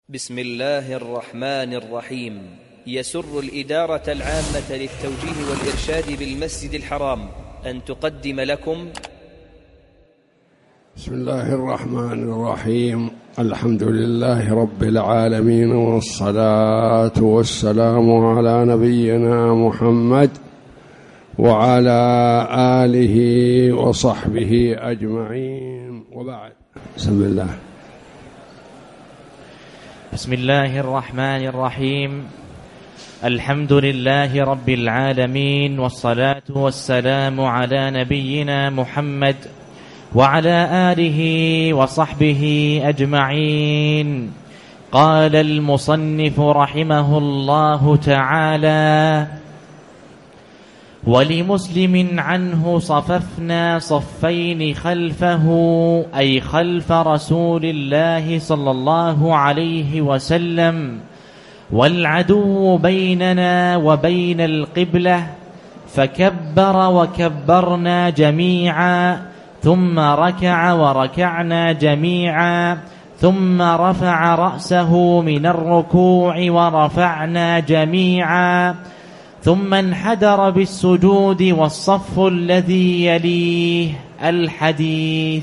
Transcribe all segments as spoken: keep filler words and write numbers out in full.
بسم الله الرحمن الرحيم. يسر الإدارة العامة للتوجيه والإرشاد بالمسجد الحرام أن تقدم لكم بسم الله الرحمن الرحيم. الحمد لله رب العالمين، والصلاة والسلام على نبينا محمد وعلى آله وصحبه أجمعين، وبعد. بسم الله بسم الله الرحمن الرحيم. الحمد لله رب العالمين، والصلاة والسلام على نبينا محمد وعلى آله وصحبه أجمعين. قال المصنف رحمه الله تعالى: ولمسلم عنه صففنا صفين خلفه، أي خلف رسول الله صلى الله عليه وسلم، والعدو بيننا وبين القبلة، فكبر وكبرنا جميعا، ثم ركع وركعنا جميعا، ثم رفع رأسه من الركوع ورفعنا جميعا، ثم انحدر بالسجود والصف الذي يليه. الحديث.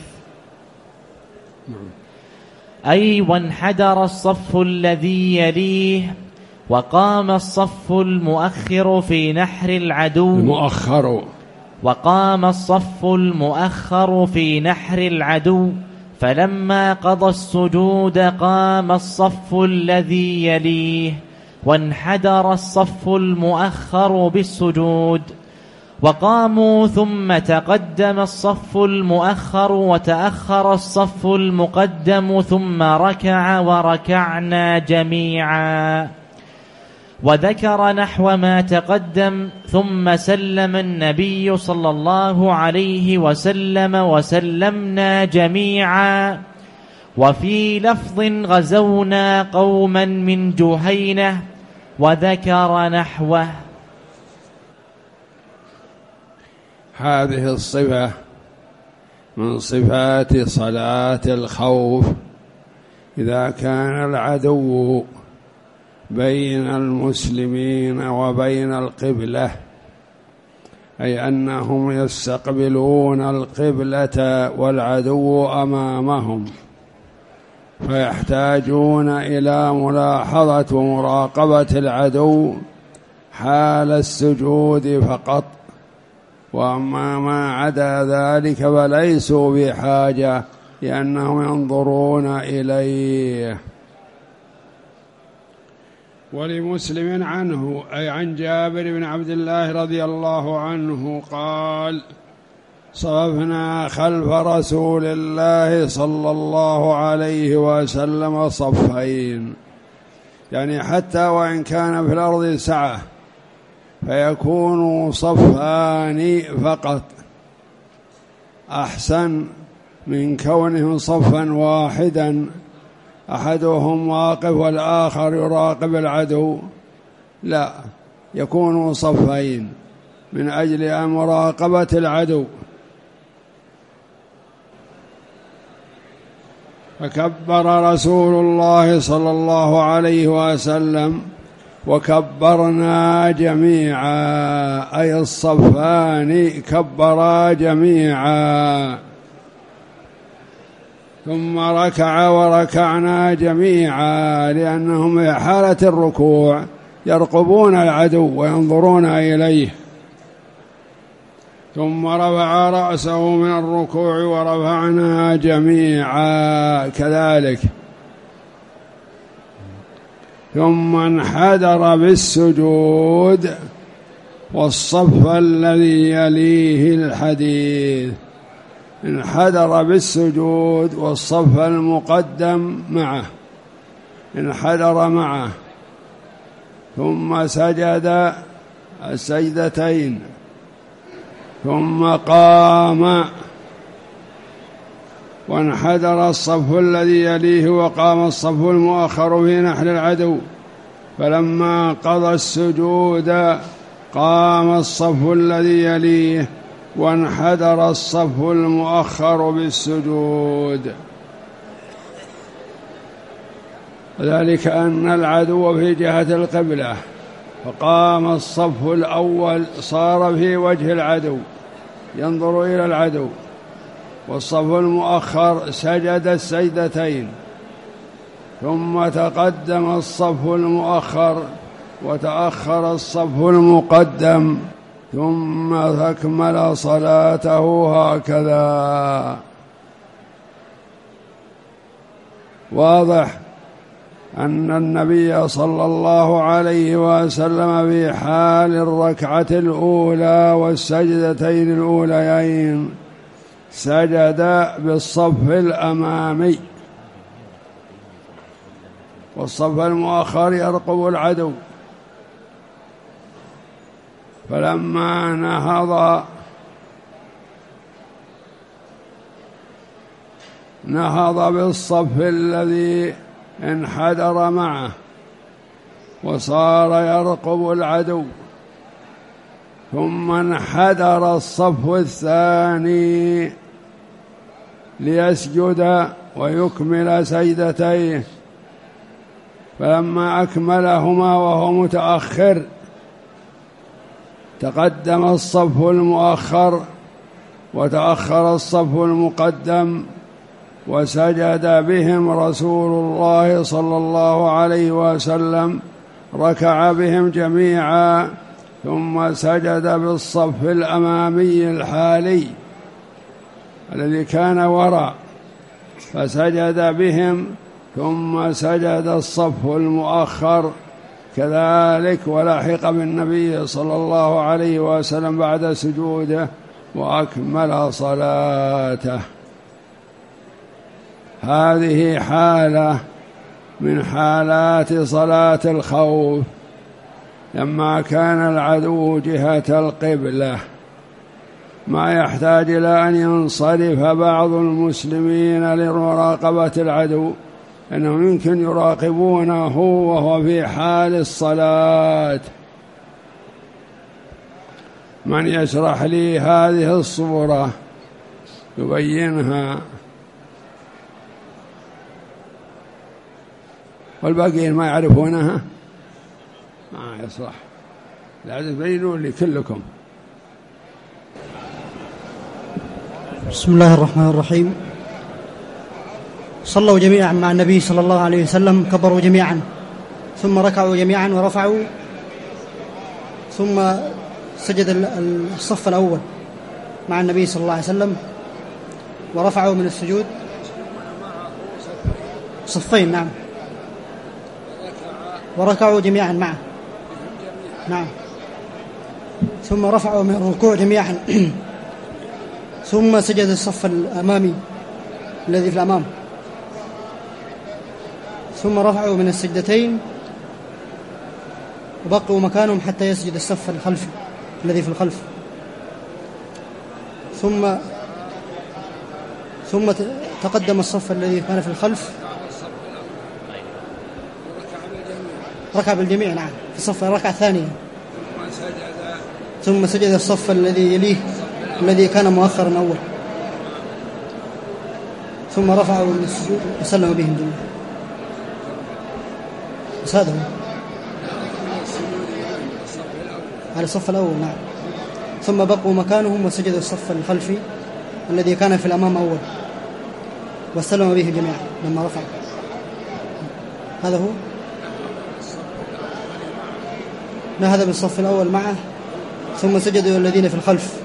أي وانحدر الصف الذي يليه، وقام الصف المؤخر في نحر العدو المؤخر وقام الصف المؤخر في نحر العدو، فلما قضى السجود قام الصف الذي يليه، وانحدر الصف المؤخر بالسجود، وقاموا، ثم تقدم الصف المؤخر وتأخر الصف المقدم، ثم ركع وركعنا جميعا. وذكر نحو ما تقدم، ثم سلم النبي صلى الله عليه وسلم وسلمنا جميعا. وفي لفظ: غزونا قوما من جهينة، وذكر نحوه. هذه الصفة من صفات صلاة الخوف، إذا كان العدو بين المسلمين وبين القبلة، أي أنهم يستقبلون القبلة والعدو أمامهم، فيحتاجون إلى ملاحظة ومراقبة العدو حال السجود فقط، وأما ما عدا ذلك فليسوا بحاجة، لأنهم ينظرون إليه. ولمسلم عنه، أي عن جابر بن عبد الله رضي الله عنه قال: صففنا خلف رسول الله صلى الله عليه وسلم صفين، يعني حتى وإن كان في الأرض سعة فيكون صفان فقط، أحسن من كونهم صفا واحدا أحدهم واقف والآخر يراقب العدو. لا، يكونوا صفين من أجل مراقبة العدو. فكبر رسول الله صلى الله عليه وسلم وكبرنا جميعا، أي الصفان كبرا جميعا، ثم ركع وركعنا جميعا، لأنهم في حالة الركوع يرقبون العدو وينظرون إليه، ثم رفع رأسه من الركوع ورفعنا جميعا كذلك، ثم انحدر بالسجود والصف الذي يليه. الحديث: انحدر بالسجود والصف المقدم معه، انحدر معه، ثم سجد السجدتين، ثم قام، وانحدر الصف الذي يليه، وقام الصف المؤخر في نحر العدو، فلما قضى السجود قام الصف الذي يليه، وانحدر الصف المؤخر بالسجود. ذلك أن العدو في جهة القبلة، فقام الصف الأول صار في وجه العدو ينظر إلى العدو، والصف المؤخر سجد السجدتين، ثم تقدم الصف المؤخر وتأخر الصف المقدم، ثم أكمل صلاته هكذا. واضح أن النبي صلى الله عليه وسلم في حال الركعة الأولى والسجدتين الأوليين سجد بالصف الأمامي، والصف المؤخر يرقب العدو، فلما نهض نهض بالصف الذي انحدر معه وصار يرقب العدو، ثم انحدر الصف الثاني ليسجد ويكمل سجدتيه، فلما أكملهما وهو متأخر تقدم الصف المؤخر وتأخر الصف المقدم، وسجد بهم رسول الله صلى الله عليه وسلم، ركع بهم جميعا، ثم سجد بالصف الأمامي الحالي الذي كان وراء، فسجد بهم، ثم سجد الصف المؤخر كذلك، ولحق بالنبي صلى الله عليه وسلم بعد سجوده وأكمل صلاته. هذه حالة من حالات صلاة الخوف لما كان العدو جهة القبلة، ما يحتاج إلى أن ينصرف بعض المسلمين لمراقبة العدو، إنهم يمكن يراقبونه وهو في حال الصلاة. من يشرح لي هذه الصورة يبينها، والباقيين ما يعرفونها ما يصلح، لا تبينوا لي كلكم. بسم الله الرحمن الرحيم. صلوا جميعا مع النبي صلى الله عليه وسلم، كبروا جميعا، ثم ركعوا جميعا ورفعوا، ثم سجد الصف الأول مع النبي صلى الله عليه وسلم ورفعوا من السجود صفين، نعم، وركعوا جميعا معه، نعم، ثم رفعوا من الركوع جميعا، ثم سجد الصف الأمامي الذي في الأمام، ثم رفعوا من السجدتين وبقوا مكانهم حتى يسجد الصف الخلفي الذي في الخلف، ثم ثم تقدم الصف الذي كان في الخلف، ركع بالجميع، نعم، في الصف الركعة الثانية، ثم سجد الصف الذي يليه الذي كان مؤخرا أول، ثم رفعوا من السجود وسلم بهم جميعا. بس هذا هو على الصف الأول، نعم، ثم بقوا مكانهم وسجد الصف الخلفي الذي كان في الأمام أول وسلم به جميعا لما رفع. هذا هو نهض بالصف الأول معه، ثم سجدوا الذين في الخلف.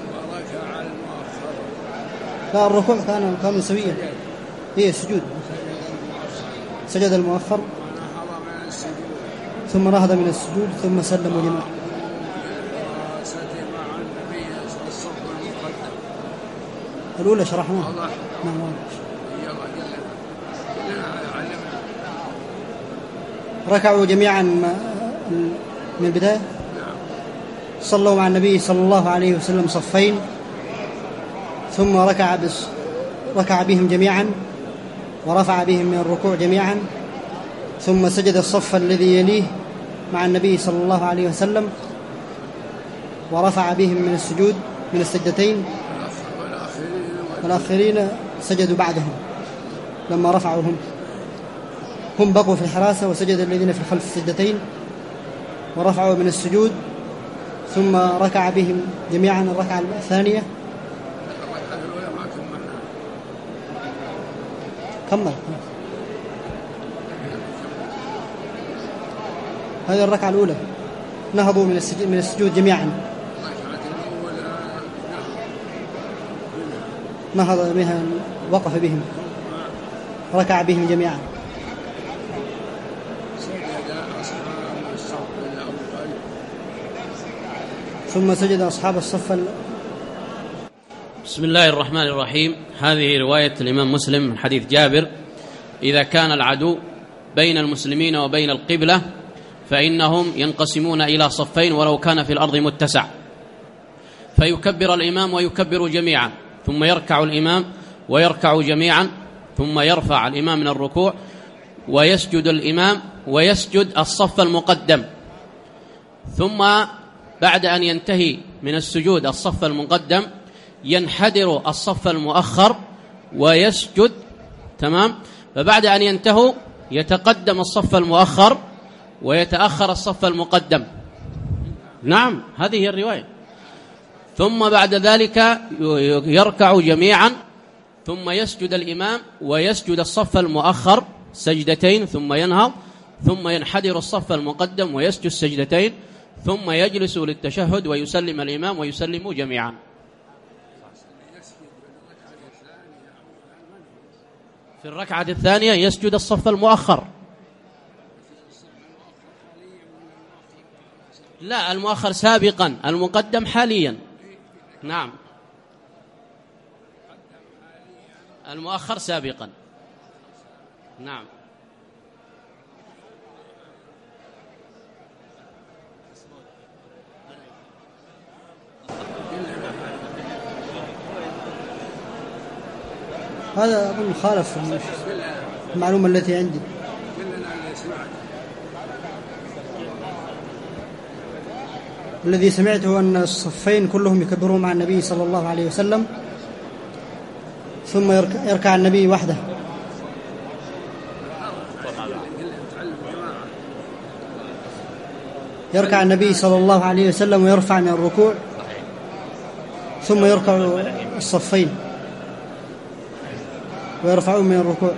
لا، الركوع كان كانوا سويا، هي السجود، سجد المؤخر ثم نهض من السجود ثم سلموا جميعا. الأولى شرحناها، نعم، ركعوا جميعا من البداية، صلوا مع النبي صلى الله عليه وسلم صفين، ثم ركع بس ركع بهم جميعا ورفع بهم من الركوع جميعا، ثم سجد الصف الذي يليه مع النبي صلى الله عليه وسلم ورفع بهم من السجود من السجدتين، والآخرين سجدوا بعدهم لما رفعوا هم هم بقوا في الحراسة، وسجد الذين في الخلف سجدتين ورفعوا من السجود، ثم ركع بهم جميعا الركعة الثانية. كمل. هذه الركعة الأولى نهضوا من السجود, من السجود جميعا، نهض بها وقف بهم ركع بهم جميعا. ثم سجد أصحاب الصف. بسم الله الرحمن الرحيم. هذه رواية الإمام مسلم من حديث جابر: إذا كان العدو بين المسلمين وبين القبلة فإنهم ينقسمون إلى صفين ولو كان في الأرض متسع، فيكبر الإمام ويكبر جميعا، ثم يركع الإمام ويركع جميعا، ثم يرفع الإمام من الركوع ويسجد الإمام ويسجد الصف المقدم، ثم بعد أن ينتهي من السجود الصف المقدم ينحدر الصف المؤخر ويسجد. تمام. فبعد أن ينتهوا يتقدم الصف المؤخر ويتأخر الصف المقدم. نعم، هذه هي الرواية. ثم بعد ذلك يركع جميعا، ثم يسجد الإمام ويسجد الصف المؤخر سجدتين، ثم ينهض، ثم ينحدر الصف المقدم ويسجد سجدتين، ثم يجلس للتشهد ويسلم الإمام ويسلم جميعا. في الركعة الثانية يسجد الصف المؤخر. لا، المؤخر سابقا، المقدم حاليا. نعم، المؤخر سابقا. نعم. هذا أظن خالف المعلومة التي عندي. الذي سمعته أن الصفين كلهم يكبرون مع النبي صلى الله عليه وسلم، ثم يركع النبي وحده. يركع النبي صلى الله عليه وسلم ويرفع من الركوع، ثم يركع الصفين ويرفعون من الركوع.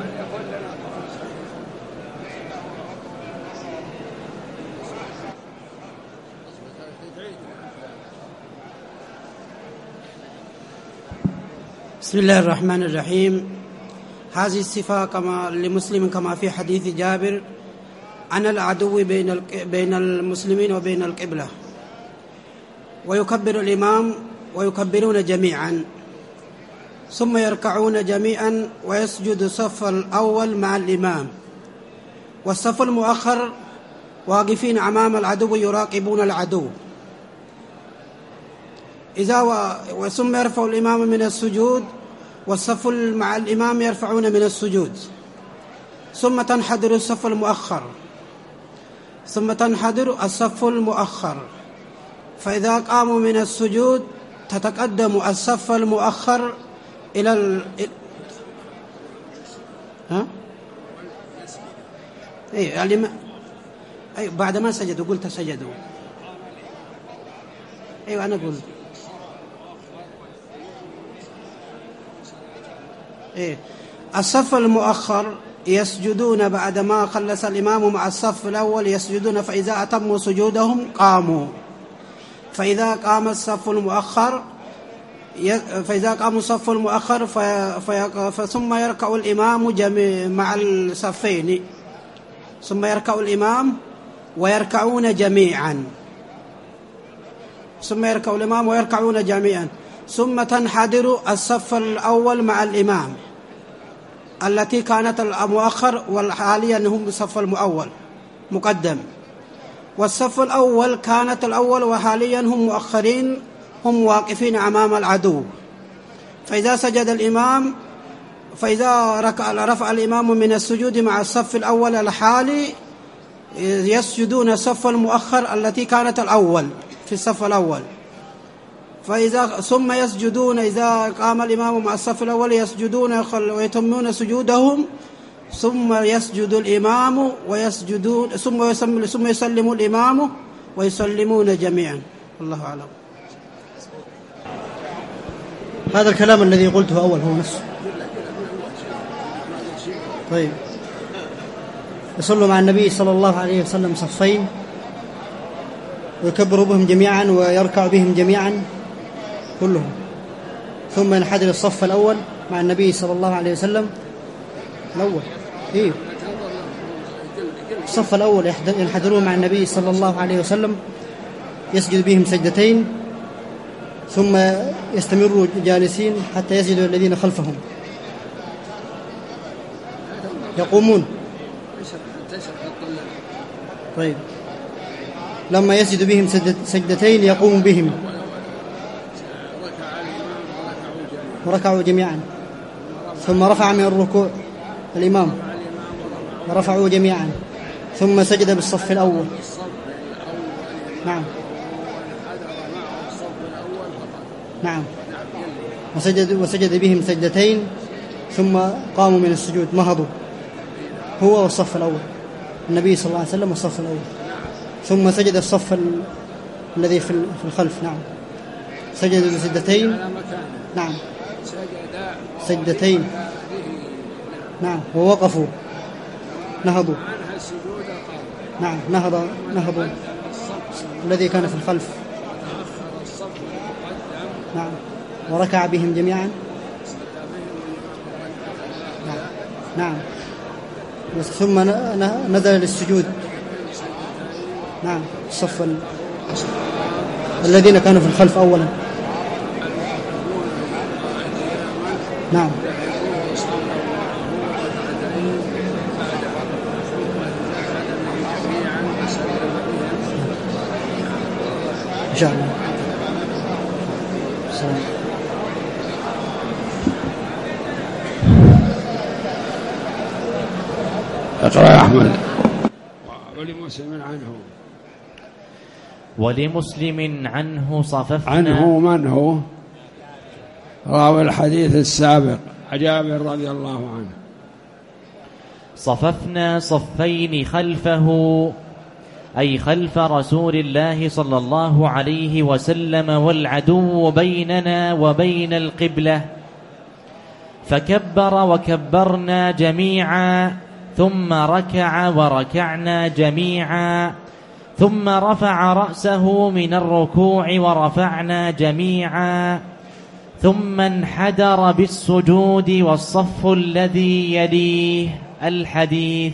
بسم الله الرحمن الرحيم. هذه الصفة كما لمسلم كما في حديث جابر عن العدو بين بين المسلمين وبين القبلة، ويكبر الإمام ويكبرون جميعا، ثم يركعون جميعا ويسجد الصف الأول مع الإمام، والصف المؤخر واقفين أمام العدو يراقبون العدو. إذا و... ثم يرفع الإمام من السجود، والصف مع الإمام يرفعون من السجود، ثم تنحدر الصف المؤخر ثم تنحدر الصف المؤخر فإذا قاموا من السجود تتقدم الصف المؤخر إلى ال... ها؟ أي الإمام أي بعد ما سجدوا قلت سجدوا. أيوة أنا قلت إيه الصف المؤخر يسجدون بعدما خلص الإمام مع الصف الأول، يسجدون فإذا أتموا سجودهم قاموا. فإذا قام الصف المؤخر فإذا قام الصف المؤخر في في ثم يركع الإمام جميع مع الصفين، ثم يركع الإمام ويركعون جميعا، ثم يركع الإمام ويركعون جميعا، ثم تنحدر الصف الأول مع الإمام التي كانت المؤخر، وحاليا هم الصف المؤول مقدم، والصف الأول كانت الأول وحاليا هم مؤخرين، هم واقفين أمام العدو. فإذا سجد الإمام فإذا ركع رفع الإمام من السجود مع الصف الأول الحالي يسجدون الصف المؤخر التي كانت الأول في الصف الأول. فإذا ثم يسجدون إذا قام الإمام مع الصف الأول يسجدون ويتمون سجودهم، ثم يسجد الإمام ويسجدون ثم يسلم, ثم يسلم الإمام ويسلمون جميعا. الله أعلم. هذا الكلام الذي قلته أول هو نفسه. طيب، يصلوا مع النبي صلى الله عليه وسلم صفين ويكبر بهم جميعا ويركع بهم جميعا كلهم، ثم ينحدر الصف الأول مع النبي صلى الله عليه وسلم. الأول إيه الصف الأول ينحدرون مع النبي صلى الله عليه وسلم، يسجد بهم سجدتين ثم يستمروا جالسين حتى يسجد الذين خلفهم، يقومون. طيب، لما يسجد بهم سجدتين يقوم بهم وركعوا جميعا، ثم رفع من الركوع الإمام ورفعوا جميعا، ثم سجد بالصف الأول. نعم نعم وسجد, وسجد بهم سجدتين ثم قاموا من السجود، نهضوا هو والصف الأول، النبي صلى الله عليه وسلم والصف الأول، ثم سجد الصف ال... الذي في الخلف. نعم سجد سجدتين. نعم سجدتين. نعم ووقفوا نهضوا. نعم نهض نهضوا الذي كان في الخلف. نعم وركع بهم جميعا. نعم نعم ثم نزل للسجود. نعم الصف ال... الذين كانوا في الخلف أولا. نعم إن شاء الله. السلام. اقرأ يا أحمد. ولمسلم عنه ولمسلم عنه صففنا. عنه من هو؟ راوي الحديث السابق جابر رضي الله عنه. صففنا صفين خلفه، أي خلف رسول الله صلى الله عليه وسلم، والعدو بيننا وبين القبلة، فكبر وكبرنا جميعا، ثم ركع وركعنا جميعا، ثم رفع رأسه من الركوع ورفعنا جميعا، ثم انحدر بالسجود والصف الذي يليه. الحديث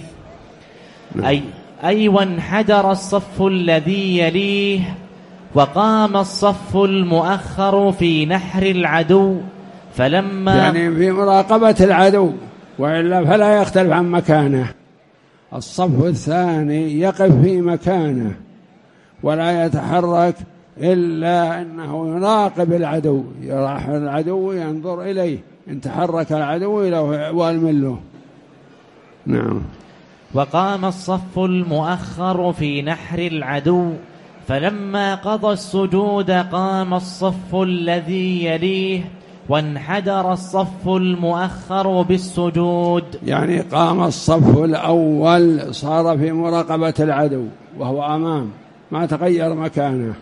أي أي وانحدر الصف الذي يليه، وقام الصف المؤخر في نحر العدو، فلما يعني في مراقبة العدو، وإلا فلا يختلف عن مكانه. الصف الثاني يقف في مكانه ولا يتحرك إلا أنه يراقب العدو، يراح العدو ينظر إليه، إن تحرك العدو والمن له. نعم. وقام الصف المؤخر في نحر العدو، فلما قضى السجود قام الصف الذي يليه، وانحدر الصف المؤخر بالسجود. يعني قام الصف الأول صار في مراقبة العدو وهو أمام، ما تغير مكانه،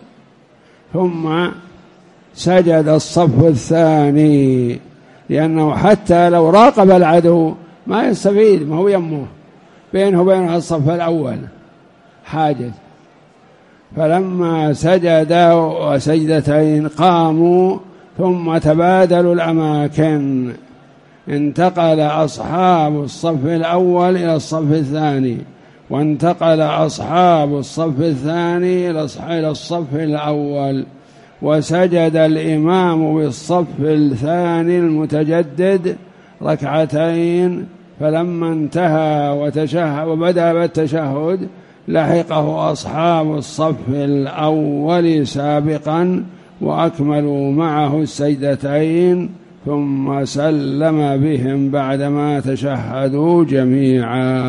ثم سجد الصف الثاني، لأنه حتى لو راقب العدو ما يستفيد، ما هو يمه بينه وبين الصف الأول حاجز. فلما سجدوا وسجدتين قاموا، ثم تبادلوا الأماكن، انتقل أصحاب الصف الأول إلى الصف الثاني، وانتقل أصحاب الصف الثاني إلى الصف الأول، وسجد الإمام بالصف الثاني المتجدد ركعتين، فلما انتهى وتشهد وبدأ بالتشهد لحقه أصحاب الصف الأول سابقا وأكملوا معه السجدتين، ثم سلم بهم بعدما تشهدوا جميعا.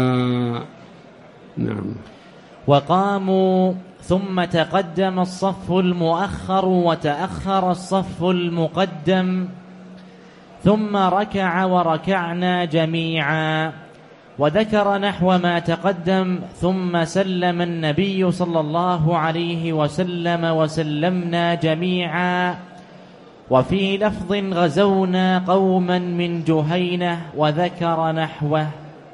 نعم. وقاموا، ثم تقدم الصف المؤخر وتأخر الصف المقدم، ثم ركع وركعنا جميعا، وذكر نحو ما تقدم. ثم سلم النبي صلى الله عليه وسلم وسلمنا جميعا. وفي لفظ غزونا قوما من جهينة، وذكر نحوه.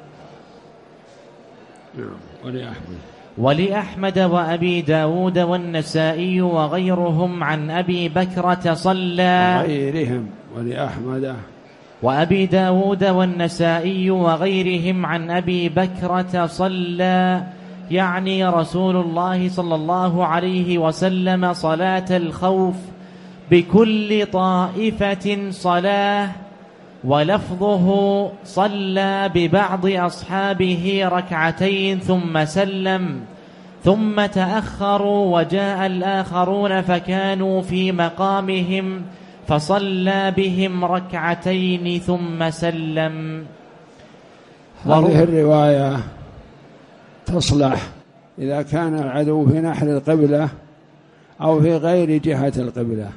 ولأحمد ولأحمد وأبي داود والنسائي وغيرهم عن أبي بكرة صلى غيرهم ولأحمد وأبي داود والنسائي وغيرهم عن أبي بكرة صلى، يعني رسول الله صلى الله عليه وسلم صلاة الخوف بكل طائفة صلاة. ولفظه صلى ببعض أصحابه ركعتين ثم سلم، ثم تأخروا وجاء الآخرون فكانوا في مقامهم فصلى بهم ركعتين ثم سلم. هذه الرواية تصلح إذا كان العدو في نحر القبلة أو في غير جهة القبلة،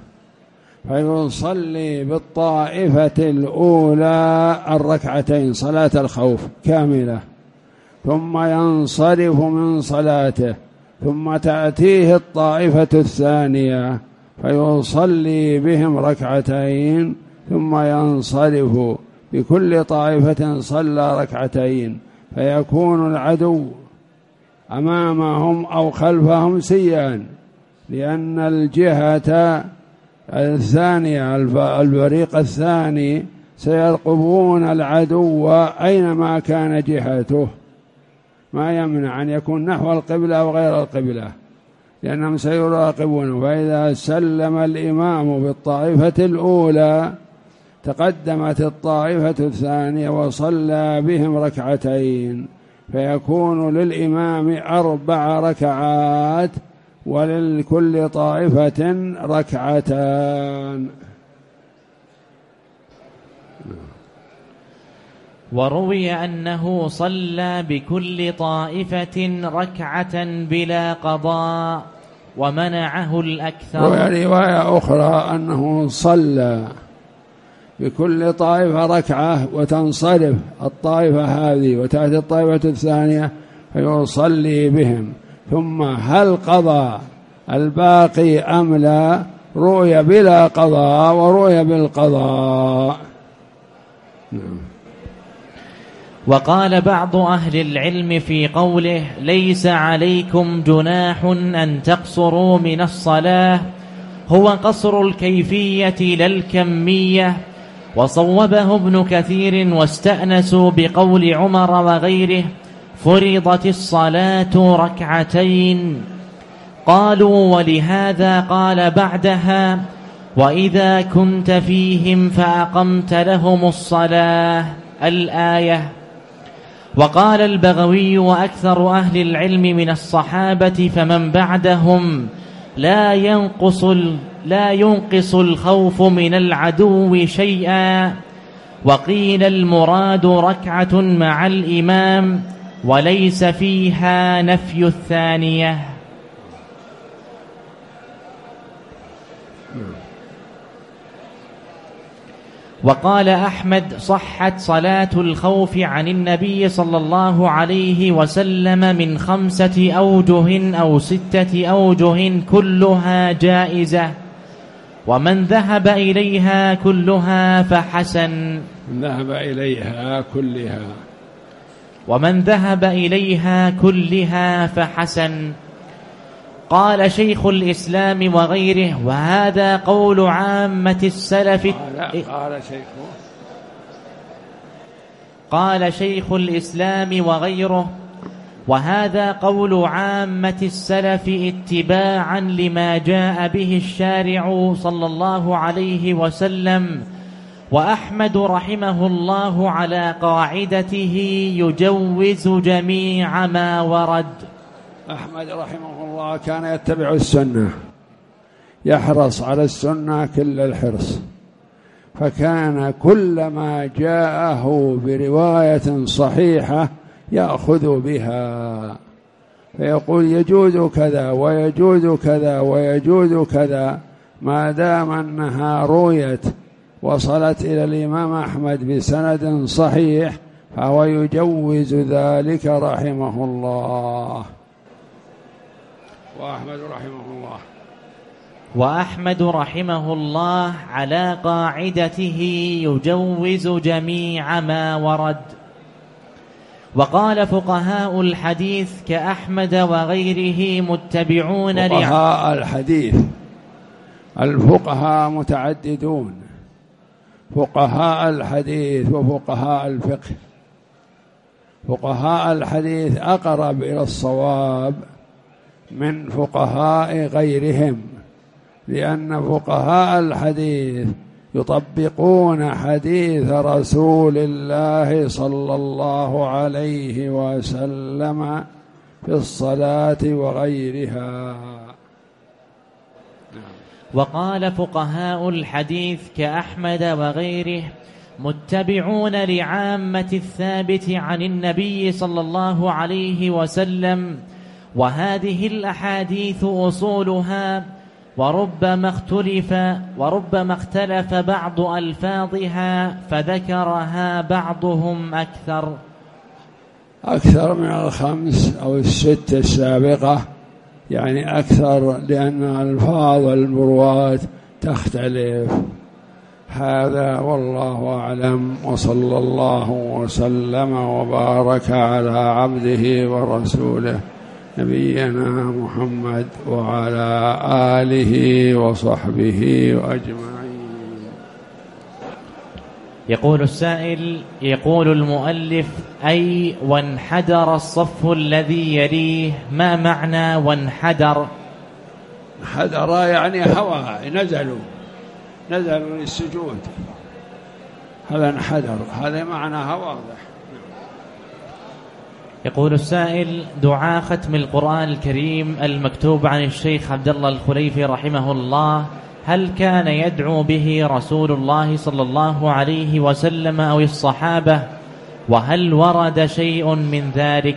فيصلي بالطائفة الأولى الركعتين صلاة الخوف كاملة، ثم ينصرف من صلاته، ثم تأتيه الطائفة الثانية فيصلي بهم ركعتين ثم ينصرف. بكل طائفة صلى ركعتين، فيكون العدو أمامهم أو خلفهم سيان، لأن الجهة الثانية الفريق الثاني سيرقبون العدو أينما كان جهته، ما يمنع أن يكون نحو القبلة أو غير القبلة، لأنهم سيراقبونه. فإذا سلم الإمام بالطائفة الأولى تقدمت الطائفة الثانية وصلى بهم ركعتين، فيكون للإمام أربع ركعات وللكل طائفة ركعتان. وروي أنه صلى بكل طائفة ركعة بلا قضاء، ومنعه الأكثر. ورواية أخرى أنه صلى بكل طائفة ركعة وتنصرف الطائفة هذه وتأتي الطائفة الثانية فيصلي بهم، ثم هل قضى الباقي أم لا؟ رؤي بلا قضاء ورؤي بالقضاء. وقال بعض أهل العلم في قوله ليس عليكم جناح أن تقصروا من الصلاة، هو قصر الكيفية لا الكمية. وصوبه ابن كثير واستأنسوا بقول عمر وغيره فرضت الصلاة ركعتين. قالوا ولهذا قال بعدها وإذا كنت فيهم فأقمت لهم الصلاة الآية. وقال البغوي وأكثر أهل العلم من الصحابة فمن بعدهم لا ينقص لا ينقص الخوف من العدو شيئا. وقيل المراد ركعة مع الإمام وليس فيها نفي الثانية. وقال أحمد صحت صلاة الخوف عن النبي صلى الله عليه وسلم من خمسة أوجه أو ستة أوجه كلها جائزة، ومن ذهب إليها كلها فحسن. ذهب إليها كلها ومن ذهب إليها كلها فحسن. قال شيخ الإسلام وغيره وهذا قول عامة السلف. قال, قال, شيخ قال شيخ الإسلام وغيره وهذا قول عامة السلف اتباعا لما جاء به الشارع صلى الله عليه وسلم. وأحمد رحمه الله على قاعدته يجوز جميع ما ورد. أحمد رحمه الله كان يتبع السنة، يحرص على السنة كل الحرص، فكان كل ما جاءه برواية صحيحة يأخذ بها، فيقول يجوز كذا ويجوز كذا ويجوز كذا، ما دام أنها رويت وصلت إلى الإمام أحمد بسند صحيح فهو يجوز ذلك رحمه الله. وأحمد رحمه الله وأحمد رحمه الله على قاعدته يجوز جميع ما ورد. وقال فقهاء الحديث كأحمد وغيره متبعون فقهاء الحديث، الفقهاء متعددون، فقهاء الحديث وفقهاء الفقه. فقهاء الحديث أقرب إلى الصواب من فقهاء غيرهم، لأن فقهاء الحديث يطبقون حديث رسول الله صلى الله عليه وسلم في الصلاة وغيرها. وقال فقهاء الحديث كأحمد وغيره متبعون لعامة الثابت عن النبي صلى الله عليه وسلم، وهذه الأحاديث أصولها، وربما اختلف وربما اختلف بعض ألفاظها فذكرها بعضهم أكثر أكثر من الخمس أو الست السابقة، يعني أكثر لأن ألفاظ المروات تختلف. هذا والله أعلم، وصلى الله وسلم وبارك على عبده ورسوله نبينا محمد وعلى آله وصحبه أجمعين. يقول السائل: يقول المؤلف: أي وانحدر الصف الذي يليه، ما معنى وانحدر؟ انحدر يعني هوى، نزلوا نزلوا للسجود، هذا انحدر، هذا معناها واضح. يقول السائل: دعاء ختم القرآن الكريم المكتوب عن الشيخ عبد الله الخليفي رحمه الله، هل كان يدعو به رسول الله صلى الله عليه وسلم أو الصحابة؟ وهل ورد شيء من ذلك؟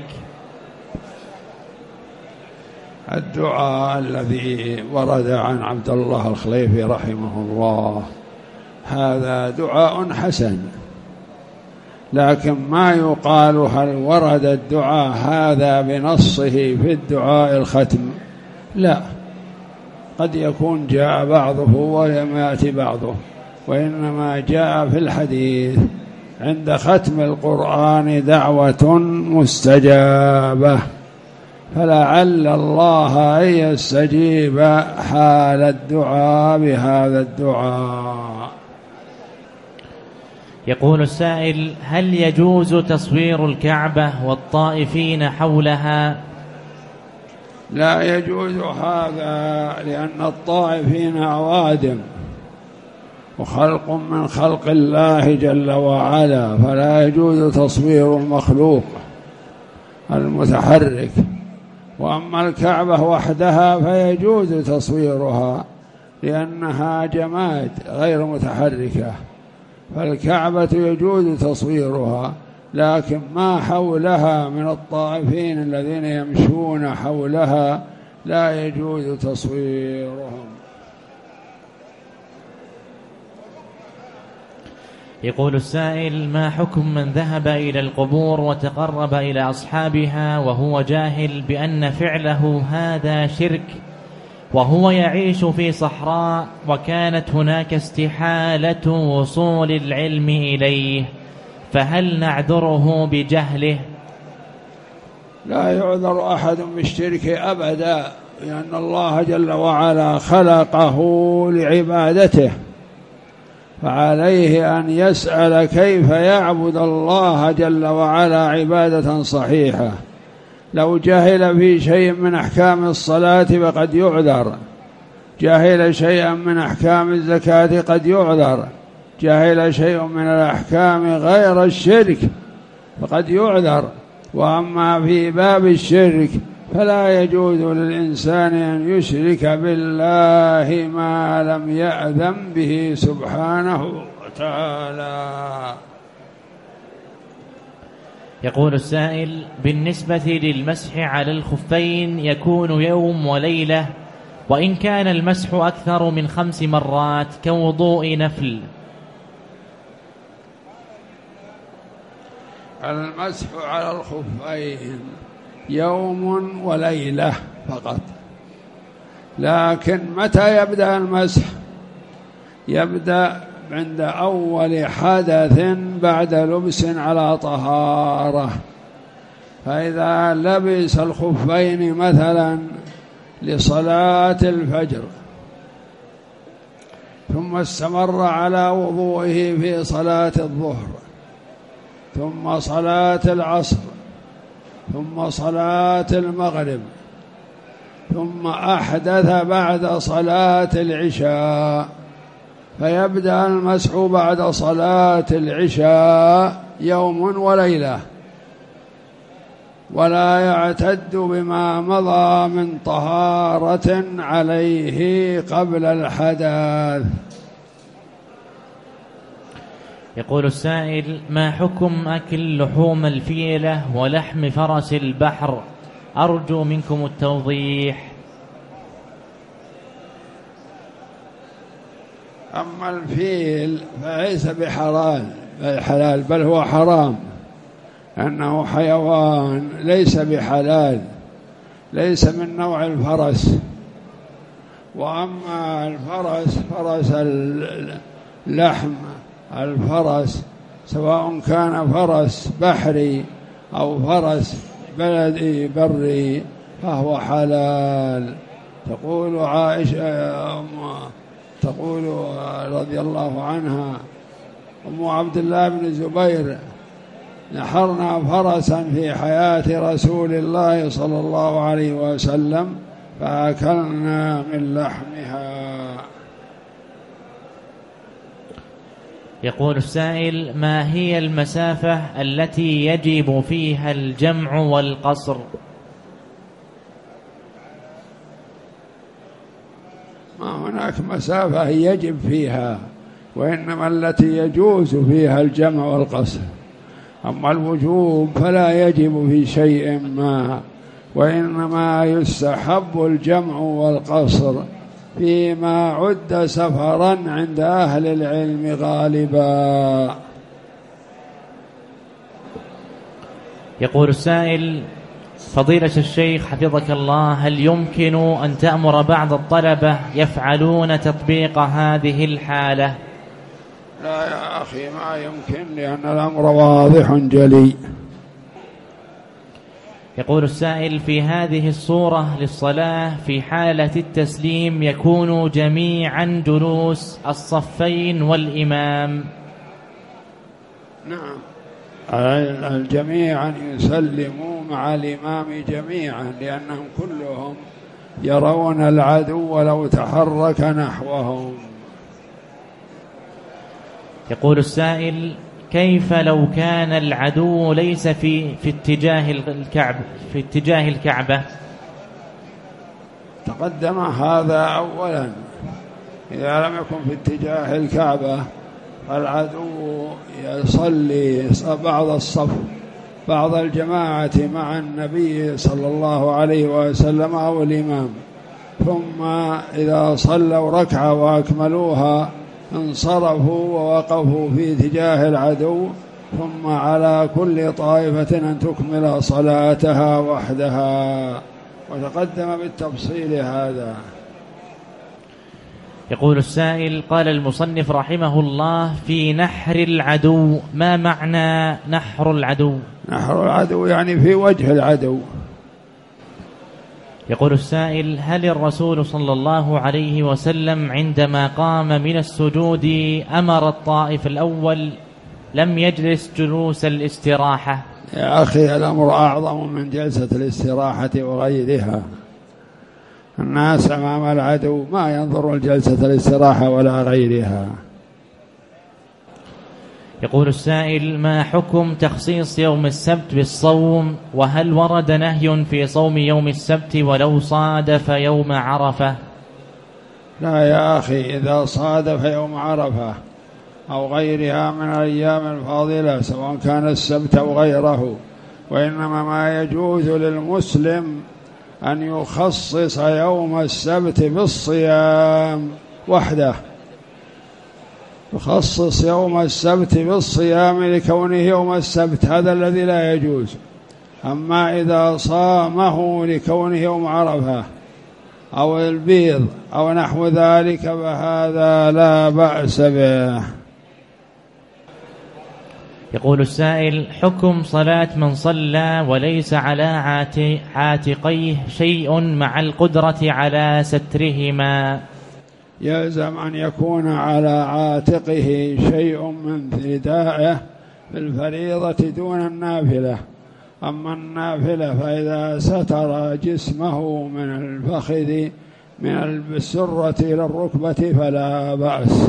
الدعاء الذي ورد عن عبد الله الخليفي رحمه الله هذا دعاء حسن، لكن ما يقال هل ورد الدعاء هذا بنصه في الدعاء الختم، لا، قد يكون جاء بعضه ولم يأتي بعضه، وإنما جاء في الحديث عند ختم القرآن دعوة مستجابة، فلعل الله أن يستجيب حال الدعاء بهذا الدعاء. يقول السائل: هل يجوز تصوير الكعبة والطائفين حولها؟ لا يجوز هذا، لأن الطائفين أوادم وخلق من خلق الله جل وعلا، فلا يجوز تصوير المخلوق المتحرك. وأما الكعبة وحدها فيجوز تصويرها لأنها جماد غير متحركة، فالكعبة يجوز تصويرها، لكن ما حولها من الطائفين الذين يمشون حولها لا يجوز تصويرهم. يقول السائل: ما حكم من ذهب إلى القبور وتقرب إلى أصحابها وهو جاهل بأن فعله هذا شرك، وهو يعيش في صحراء وكانت هناك استحالة وصول العلم إليه، فهل نعذره بجهله؟ لا يعذر أحد بالشرك أبدا، لأن الله جل وعلا خلقه لعبادته، فعليه أن يسأل كيف يعبد الله جل وعلا عبادة صحيحة. لو جهل في شيء من أحكام الصلاة فقد يعذر، جهل شيئا من أحكام الزكاة قد يعذر، جهل شيء من الأحكام غير الشرك فقد يعذر. وأما في باب الشرك فلا يجوز للإنسان أن يشرك بالله ما لم يأذن به سبحانه وتعالى. يقول السائل: بالنسبة للمسح على الخفين يكون يوم وليلة، وإن كان المسح أكثر من خمس مرات كوضوء نفل. المسح على الخفين يوم وليلة فقط، لكن متى يبدأ المسح؟ يبدأ عند أول حدث بعد لبس على طهارة. فإذا لبس الخفين مثلا لصلاة الفجر ثم استمر على وضوئه في صلاة الظهر ثم صلاة العصر ثم صلاة المغرب ثم أحدث بعد صلاة العشاء، فيبدأ المسح بعد صلاة العشاء يوم وليلة، ولا يعتد بما مضى من طهارة عليه قبل الحدث. يقول السائل: ما حكم أكل لحوم الفيلة ولحم فرس البحر؟ أرجو منكم التوضيح. أما الفيل فليس بحلال حلال بل هو حرام، أنه حيوان ليس بحلال، ليس من نوع الفرس. وأما الفرس فرس اللحم الفرس سواء كان فرس بحري أو فرس بلدي بري فهو حلال. تقول عائشة تقول رضي الله عنها أم عبد الله بن الزبير: نحرنا فرسا في حياة رسول الله صلى الله عليه وسلم فأكلنا من لحمها. يقول السائل: ما هي المسافة التي يجب فيها الجمع والقصر؟ ما هناك مسافة يجب فيها، وإنما التي يجوز فيها الجمع والقصر. أما الوجوب فلا يجب في شيء ما، وإنما يستحب الجمع والقصر فيما عد سفرا عند أهل العلم غالبا. يقول السائل: فضيلة الشيخ حفظك الله، هل يمكن أن تأمر بعض الطلبة يفعلون تطبيق هذه الحالة؟ لا يا أخي، ما يمكن، لأن الأمر واضح جلي. يقول السائل: في هذه الصورة للصلاة في حالة التسليم يكون جميعا جلوس الصفين والإمام. نعم، الجميع أن يسلموا مع الإمام جميعا، لأنهم كلهم يرون العدو ولو تحرك نحوهم. يقول السائل: كيف لو كان العدو ليس في في اتجاه الكعبة في اتجاه الكعبة؟ تقدم هذا أولا. إذا لم يكن في اتجاه الكعبة فالعدو يصلي بعض الصف بعض الجماعة مع النبي صلى الله عليه وسلم أو الإمام، ثم إذا صلوا ركعة وأكملوها انصرفوا ووقفوا في اتجاه العدو، ثم على كل طائفة أن تكمل صلاتها وحدها، وتقدم بالتفصيل هذا. يقول السائل: قال المصنف رحمه الله في نحر العدو، ما معنى نحر العدو؟ نحر العدو يعني في وجه العدو. يقول السائل: هل الرسول صلى الله عليه وسلم عندما قام من السجود أمر الطائف الأول لم يجلس جلوس الاستراحة؟ يا أخي، الأمر أعظم من جلسة الاستراحة وغيرها. الناس أمام العدو ما ينظر لجلسة الاستراحة ولا غيرها. يقول السائل: ما حكم تخصيص يوم السبت بالصوم؟ وهل ورد نهي في صوم يوم السبت ولو صادف يوم عرفة؟ لا يا أخي، إذا صادف يوم عرفة أو غيرها من الأيام الفاضلة سواء كان السبت أو غيره، وإنما ما يجوز للمسلم أن يخصص يوم السبت بالصيام وحده، يخصص يوم السبت بالصيام لكونه يوم السبت، هذا الذي لا يجوز. أما إذا صامه لكونه يوم عرفة أو البيض أو نحو ذلك فهذا لا بأس به. يقول السائل: حكم صلاة من صلى وليس على عاتقيه شيء مع القدرة على سترهما؟ يلزم أن يكون على عاتقه شيء من ردائه في الفريضة دون النافلة. أما النافلة فإذا ستر جسمه من الفخذ من السرة إلى الركبة فلا بأس.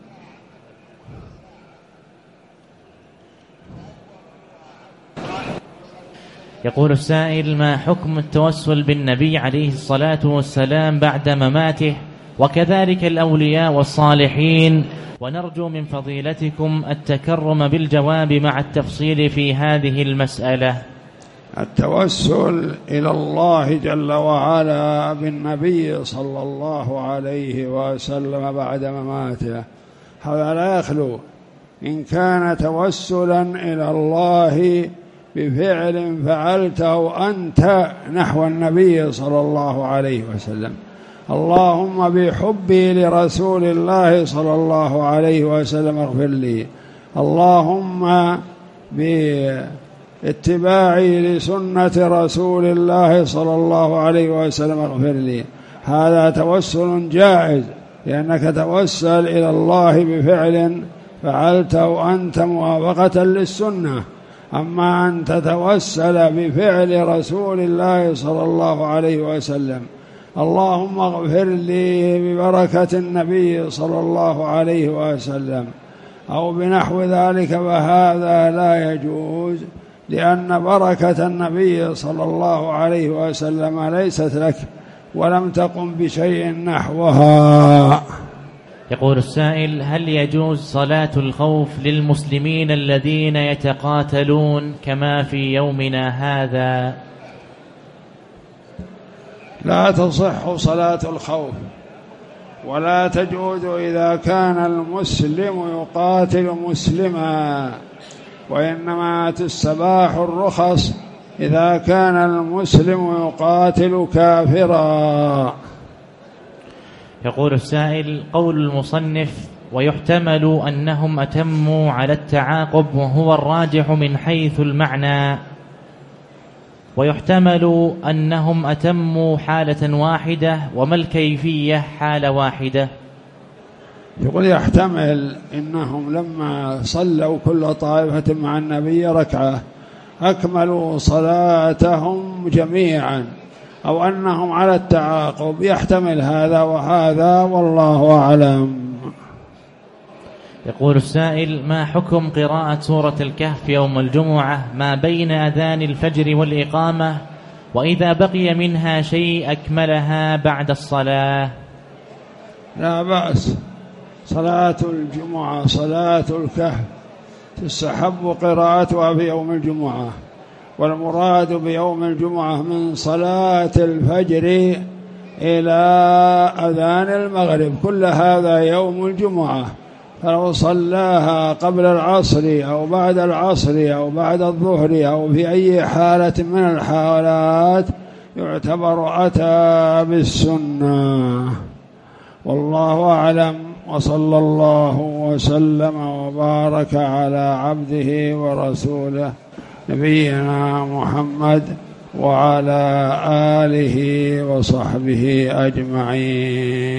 يقول السائل: ما حكم التوسل بالنبي عليه الصلاة والسلام بعد مماته وكذلك الأولياء والصالحين؟ ونرجو من فضيلتكم التكرم بالجواب مع التفصيل في هذه المسألة. التوسل إلى الله جل وعلا بالنبي صلى الله عليه وسلم بعد مماته هذا لا يخلو، إن كان توسلا إلى الله بفعل فعلته أنت نحو النبي صلى الله عليه وسلم، اللهم بحبي لرسول الله صلى الله عليه وسلم اغفر لي، اللهم باتباعي لسنة رسول الله صلى الله عليه وسلم اغفر لي، هذا توسل جائز لأنك توسل إلى الله بفعل فعلته أنت موافقة للسنة. أما أن تتوسل بفعل رسول الله صلى الله عليه وسلم اللهم اغفر لي ببركة النبي صلى الله عليه وسلم أو بنحو ذلك فهذا لا يجوز، لأن بركة النبي صلى الله عليه وسلم ليست لك ولم تقم بشيء نحوها. يقول السائل: هل يجوز صلاة الخوف للمسلمين الذين يتقاتلون كما في يومنا هذا؟ لا تصح صلاة الخوف ولا تجوز إذا كان المسلم يقاتل مسلما، وإنما تستباح الرخص إذا كان المسلم يقاتل كافرا. يقول السائل: قول المصنف: ويحتمل أنهم أتموا على التعاقب وهو الراجح من حيث المعنى، ويحتمل أنهم أتموا حالة واحدة، وما الكيفية حالة واحدة؟ يقول يحتمل إنهم لما صلوا كل طائفة مع النبي ركعة أكملوا صلاتهم جميعا، أو أنهم على التعاقب، يحتمل هذا وهذا والله أعلم. يقول السائل: ما حكم قراءة سورة الكهف يوم الجمعة ما بين أذان الفجر والإقامة، وإذا بقي منها شيء أكملها بعد الصلاة؟ لا بأس، صلاة الجمعة صلاة الكهف تستحب قراءتها في يوم الجمعة، والمراد بيوم الجمعة من صلاة الفجر إلى أذان المغرب، كل هذا يوم الجمعة، فلو صلاها قبل العصر أو بعد العصر أو بعد الظهر أو في أي حالة من الحالات يعتبر أتى بالسنة، والله أعلم. وصلى الله وسلم وبارك على عبده ورسوله نبينا محمد وعلى آله وصحبه أجمعين.